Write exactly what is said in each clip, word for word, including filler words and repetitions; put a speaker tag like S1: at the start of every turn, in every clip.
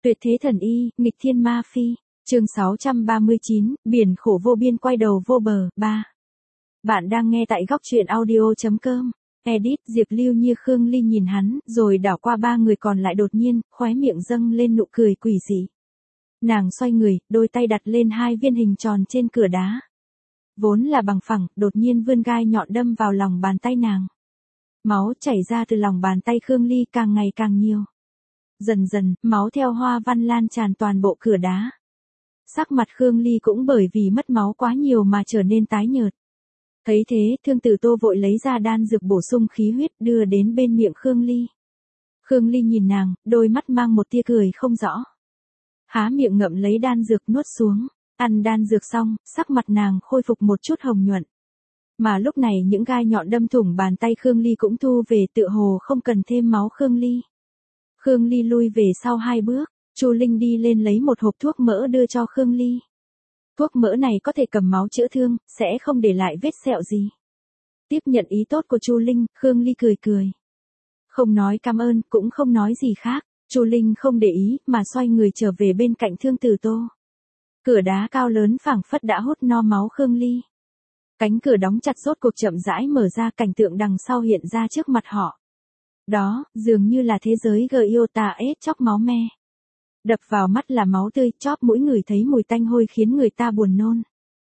S1: Tuyệt thế thần y, nghịch thiên ma phi. Chương sáu trăm ba mươi chín, biển khổ vô biên quay đầu vô bờ. ba. Bạn đang nghe tại góc truyện audio chấm com. Edit, Diệp Lưu Như Khương Ly nhìn hắn, rồi đảo qua ba người còn lại, đột nhiên, khóe miệng dâng lên nụ cười quỷ dị. Nàng xoay người, đôi tay đặt lên hai viên hình tròn trên cửa đá. Vốn là bằng phẳng, đột nhiên vươn gai nhọn đâm vào lòng bàn tay nàng. Máu chảy ra từ lòng bàn tay Khương Ly càng ngày càng nhiều. Dần dần, máu theo hoa văn lan tràn toàn bộ cửa đá. Sắc mặt Khương Ly cũng bởi vì mất máu quá nhiều mà trở nên tái nhợt. Thấy thế, Thương Tử Tô vội lấy ra đan dược bổ sung khí huyết đưa đến bên miệng Khương Ly. Khương Ly nhìn nàng, đôi mắt mang một tia cười không rõ. Há miệng ngậm lấy đan dược nuốt xuống, ăn đan dược xong, sắc mặt nàng khôi phục một chút hồng nhuận. Mà lúc này những gai nhọn đâm thủng bàn tay Khương Ly cũng thu về, tựa hồ không cần thêm máu Khương Ly. Khương Ly lui về sau hai bước, Chu Linh đi lên lấy một hộp thuốc mỡ đưa cho Khương Ly. Thuốc mỡ này có thể cầm máu chữa thương, sẽ không để lại vết sẹo gì. Tiếp nhận ý tốt của Chu Linh, Khương Ly cười cười. Không nói cảm ơn, cũng không nói gì khác, Chu Linh không để ý, mà xoay người trở về bên cạnh Thương Tử Tô. Cửa đá cao lớn phảng phất đã hút no máu Khương Ly. Cánh cửa đóng chặt rốt cuộc chậm rãi mở ra, cảnh tượng đằng sau hiện ra trước mặt họ. Đó, dường như là thế giới Gyota ết chóc máu me. Đập vào mắt là máu tươi, chóp mũi người thấy mùi tanh hôi khiến người ta buồn nôn.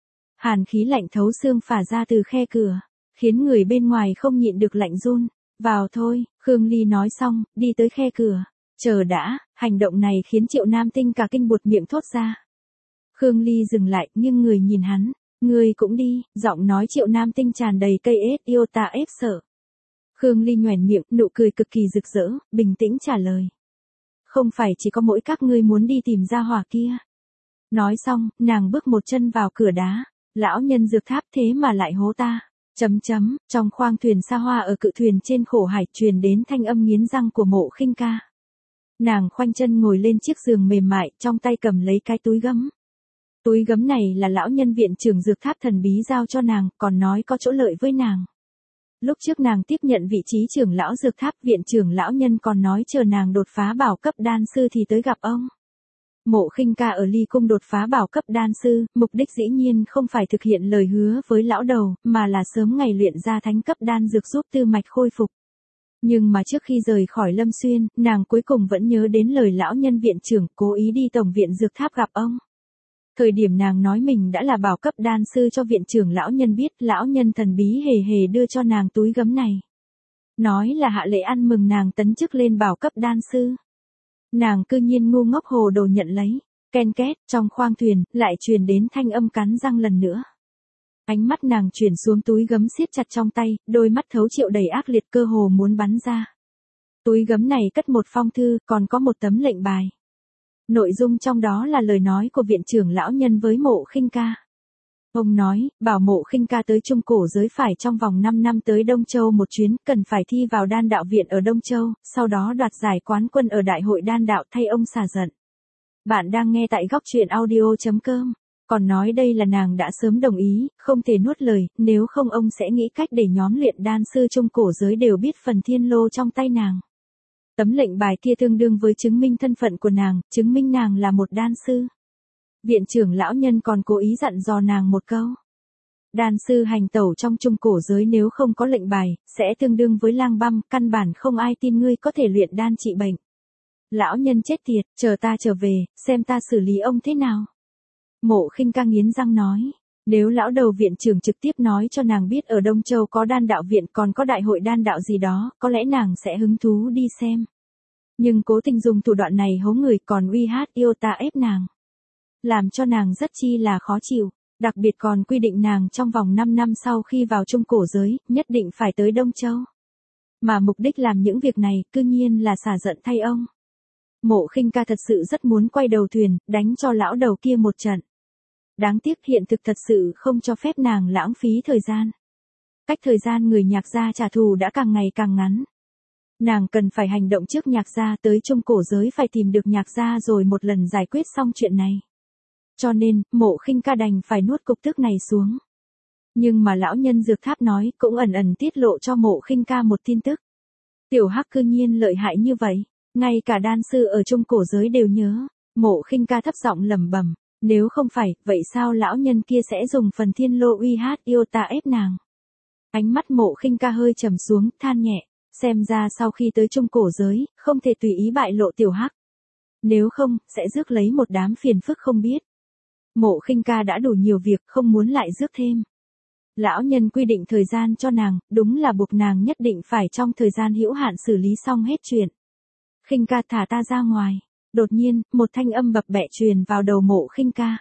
S1: Hàn khí lạnh thấu xương phả ra từ khe cửa, khiến người bên ngoài không nhịn được lạnh run. Vào thôi, Khương Ly nói xong, đi tới khe cửa. Chờ đã, hành động này khiến Triệu Nam Tinh cả kinh buột miệng thốt ra. Khương Ly dừng lại, nhưng người nhìn hắn. Ngươi cũng đi, giọng nói Triệu Nam Tinh tràn đầy cây ết yêu ta ép sợ. Khương Ly nhoẻn miệng, nụ cười cực kỳ rực rỡ, bình tĩnh trả lời. Không phải chỉ có mỗi các ngươi muốn đi tìm ra hỏa kia. Nói xong, nàng bước một chân vào cửa đá. Lão nhân dược tháp thế mà lại hố ta. Chấm chấm, trong khoang thuyền xa hoa ở cự thuyền trên khổ hải truyền đến thanh âm nghiến răng của Mộ Khinh Ca. Nàng khoanh chân ngồi lên chiếc giường mềm mại, trong tay cầm lấy cái túi gấm. Túi gấm này là lão nhân viện trưởng dược tháp thần bí giao cho nàng, còn nói có chỗ lợi với nàng. Lúc trước nàng tiếp nhận vị trí trưởng lão dược tháp, viện trưởng lão nhân còn nói chờ nàng đột phá bảo cấp đan sư thì tới gặp ông. Mộ Khinh Ca ở Ly Cung đột phá bảo cấp đan sư, mục đích dĩ nhiên không phải thực hiện lời hứa với lão đầu, mà là sớm ngày luyện ra thánh cấp đan dược giúp tư mạch khôi phục. Nhưng mà trước khi rời khỏi Lâm Xuyên, nàng cuối cùng vẫn nhớ đến lời lão nhân viện trưởng, cố ý đi tổng viện dược tháp gặp ông. Thời điểm nàng nói mình đã là bảo cấp đan sư cho viện trưởng lão nhân biết, lão nhân thần bí hề hề đưa cho nàng túi gấm này. Nói là hạ lễ ăn mừng nàng tấn chức lên bảo cấp đan sư. Nàng cư nhiên ngu ngốc hồ đồ nhận lấy. Ken két, trong khoang thuyền, lại truyền đến thanh âm cắn răng lần nữa. Ánh mắt nàng chuyển xuống túi gấm siết chặt trong tay, đôi mắt thấu triệu đầy ác liệt, cơ hồ muốn bắn ra. Túi gấm này cất một phong thư, còn có một tấm lệnh bài. Nội dung trong đó là lời nói của viện trưởng lão nhân với Mộ Khinh Ca. Ông nói, bảo Mộ Khinh Ca tới Trung Cổ giới phải trong vòng năm năm tới Đông Châu một chuyến, cần phải thi vào đan đạo viện ở Đông Châu, sau đó đoạt giải quán quân ở đại hội đan đạo thay ông xả giận. Bạn đang nghe tại góc truyện audio chấm com. Còn nói đây là nàng đã sớm đồng ý, không thể nuốt lời, nếu không ông sẽ nghĩ cách để nhóm luyện đan sư Trung Cổ giới đều biết phần thiên lô trong tay nàng. Tấm lệnh bài kia tương đương với chứng minh thân phận của nàng, chứng minh nàng là một đan sư. Viện trưởng lão nhân còn cố ý dặn dò nàng một câu. Đan sư hành tẩu trong Trung Cổ giới nếu không có lệnh bài, sẽ tương đương với lang băm, căn bản không ai tin ngươi có thể luyện đan trị bệnh. Lão nhân chết tiệt, chờ ta trở về, xem ta xử lý ông thế nào. Mộ Khinh Ca nghiến răng nói. Nếu lão đầu viện trưởng trực tiếp nói cho nàng biết ở Đông Châu có đan đạo viện còn có đại hội đan đạo gì đó, có lẽ nàng sẽ hứng thú đi xem. Nhưng cố tình dùng thủ đoạn này hố người, còn uy hát yêu ta ép nàng. Làm cho nàng rất chi là khó chịu, đặc biệt còn quy định nàng trong vòng năm năm sau khi vào Trung Cổ giới, nhất định phải tới Đông Châu. Mà mục đích làm những việc này, cư nhiên là xả giận thay ông. Mộ Khinh Ca thật sự rất muốn quay đầu thuyền, đánh cho lão đầu kia một trận. Đáng tiếc hiện thực thật sự không cho phép nàng lãng phí thời gian. Cách thời gian người Nhạc gia trả thù đã càng ngày càng ngắn. Nàng cần phải hành động trước Nhạc gia, tới Trung Cổ giới phải tìm được Nhạc gia rồi một lần giải quyết xong chuyện này. Cho nên, Mộ Khinh Ca đành phải nuốt cục tức này xuống. Nhưng mà lão nhân dược tháp nói cũng ẩn ẩn tiết lộ cho Mộ Khinh Ca một tin tức. Tiểu Hắc cư nhiên lợi hại như vậy, ngay cả đan sư ở Trung Cổ giới đều nhớ. Mộ Khinh Ca thấp giọng lẩm bẩm, nếu không phải, vậy sao lão nhân kia sẽ dùng phần thiên lô uy hát yêu ta ép nàng? Ánh mắt Mộ Khinh Ca hơi trầm xuống, than nhẹ, xem ra sau khi tới trung cổ giới, không thể tùy ý bại lộ tiểu hắc. Nếu không, sẽ rước lấy một đám phiền phức không biết. Mộ Khinh Ca đã đủ nhiều việc, không muốn lại rước thêm. Lão nhân quy định thời gian cho nàng, đúng là buộc nàng nhất định phải trong thời gian hữu hạn xử lý xong hết chuyện. Khinh Ca, thả ta ra ngoài. Đột nhiên, một thanh âm bập bẹ truyền vào đầu Mộ Khinh Ca.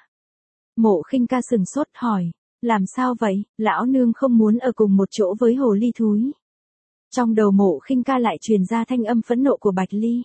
S1: Mộ Khinh Ca sừng sốt hỏi, làm sao vậy, lão nương không muốn ở cùng một chỗ với hồ ly thúi. Trong đầu Mộ Khinh Ca lại truyền ra thanh âm phẫn nộ của Bạch Ly.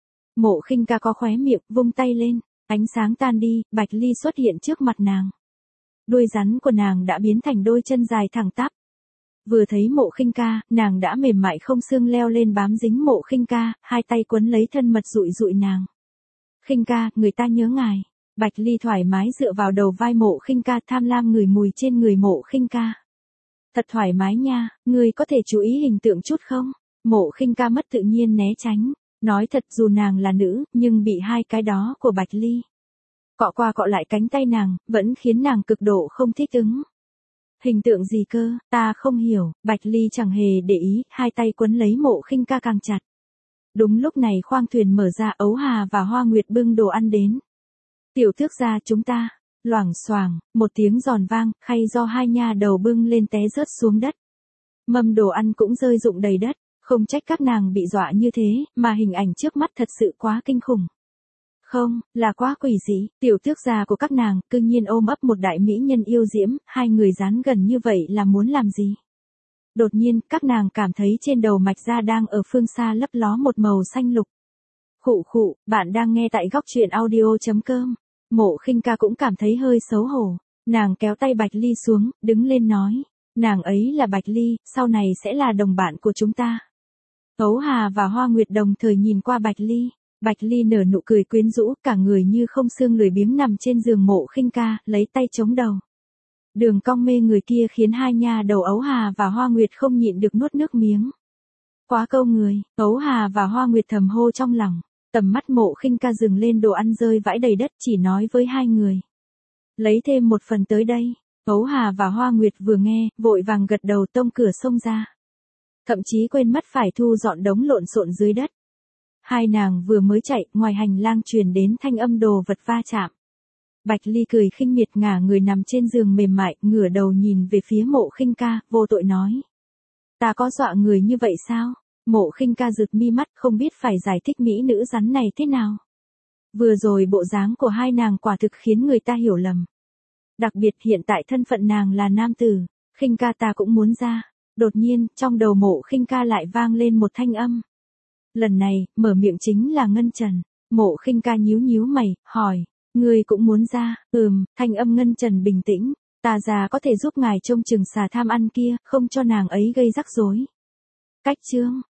S1: Mộ Khinh Ca có khóe miệng, vung tay lên, ánh sáng tan đi, Bạch Ly xuất hiện trước mặt nàng. Đuôi rắn của nàng đã biến thành đôi chân dài thẳng tắp. Vừa thấy Mộ Khinh Ca, nàng đã mềm mại không xương leo lên bám dính Mộ Khinh Ca, hai tay quấn lấy thân mật dụi dụi nàng. Khinh Ca, người ta nhớ ngài. Bạch Ly thoải mái dựa vào đầu vai Mộ Khinh Ca, tham lam ngửi mùi trên người Mộ Khinh Ca. Thật thoải mái nha, ngươi có thể chú ý hình tượng chút không? Mộ Khinh Ca mất tự nhiên né tránh. Nói thật, dù nàng là nữ, nhưng bị hai cái đó của Bạch Ly cọ qua cọ lại cánh tay nàng, vẫn khiến nàng cực độ không thích ứng. Hình tượng gì cơ, ta không hiểu. Bạch Ly chẳng hề để ý, hai tay quấn lấy Mộ Khinh Ca càng chặt. Đúng lúc này khoang thuyền mở ra, Ấu Hà và Hoa Nguyệt bưng đồ ăn đến. Tiểu thước gia chúng ta. Loảng xoảng, một tiếng giòn vang, khay do hai nha đầu bưng lên té rớt xuống đất. Mâm đồ ăn cũng rơi rụng đầy đất. Không trách các nàng bị dọa như thế, mà hình ảnh trước mắt thật sự quá kinh khủng. Không, là quá quỷ dị, tiểu tước gia của các nàng, cư nhiên ôm ấp một đại mỹ nhân yêu diễm, hai người dán gần như vậy là muốn làm gì? Đột nhiên, các nàng cảm thấy trên đầu mạch da đang ở phương xa lấp ló một màu xanh lục. Khụ khụ, bạn đang nghe tại góc truyện audio chấm com. Mộ Khinh Ca cũng cảm thấy hơi xấu hổ. Nàng kéo tay Bạch Ly xuống, đứng lên nói. Nàng ấy là Bạch Ly, sau này sẽ là đồng bạn của chúng ta. Ấu Hà và Hoa Nguyệt đồng thời nhìn qua Bạch Ly. Bạch Ly nở nụ cười quyến rũ, cả người như không xương lười biếng nằm trên giường Mộ Khinh Ca, lấy tay chống đầu. Đường cong mê người kia khiến hai nha đầu Ấu Hà và Hoa Nguyệt không nhịn được nuốt nước miếng. Quá câu người, Ấu Hà và Hoa Nguyệt thầm hô trong lòng. Tầm mắt Mộ Khinh Ca dừng lên đồ ăn rơi vãi đầy đất, chỉ nói với hai người. Lấy thêm một phần tới đây. Ấu Hà và Hoa Nguyệt vừa nghe, vội vàng gật đầu tông cửa xông ra. Thậm chí quên mất phải thu dọn đống lộn xộn dưới đất. Hai nàng vừa mới chạy, ngoài hành lang truyền đến thanh âm đồ vật va chạm. Bạch Ly cười khinh miệt ngả người nằm trên giường mềm mại, ngửa đầu nhìn về phía Mộ Khinh Ca, vô tội nói. Ta có dọa người như vậy sao? Mộ Khinh Ca rực mi mắt, không biết phải giải thích mỹ nữ rắn này thế nào. Vừa rồi bộ dáng của hai nàng quả thực khiến người ta hiểu lầm. Đặc biệt hiện tại thân phận nàng là nam tử, Khinh Ca ta cũng muốn ra. Đột nhiên, trong đầu Mộ Khinh Ca lại vang lên một thanh âm. Lần này, mở miệng chính là Ngân Trần. Mộ Khinh Ca nhíu nhíu mày, hỏi, ngươi cũng muốn ra? Ừm, thanh âm Ngân Trần bình tĩnh, ta già có thể giúp ngài trông chừng xà tham ăn kia, không cho nàng ấy gây rắc rối. Cách chương,